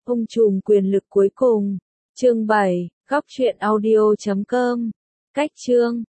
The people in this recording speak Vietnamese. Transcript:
Ông trùm quyền lực cuối cùng. Chương 7, góc truyện audio.com. Cách chương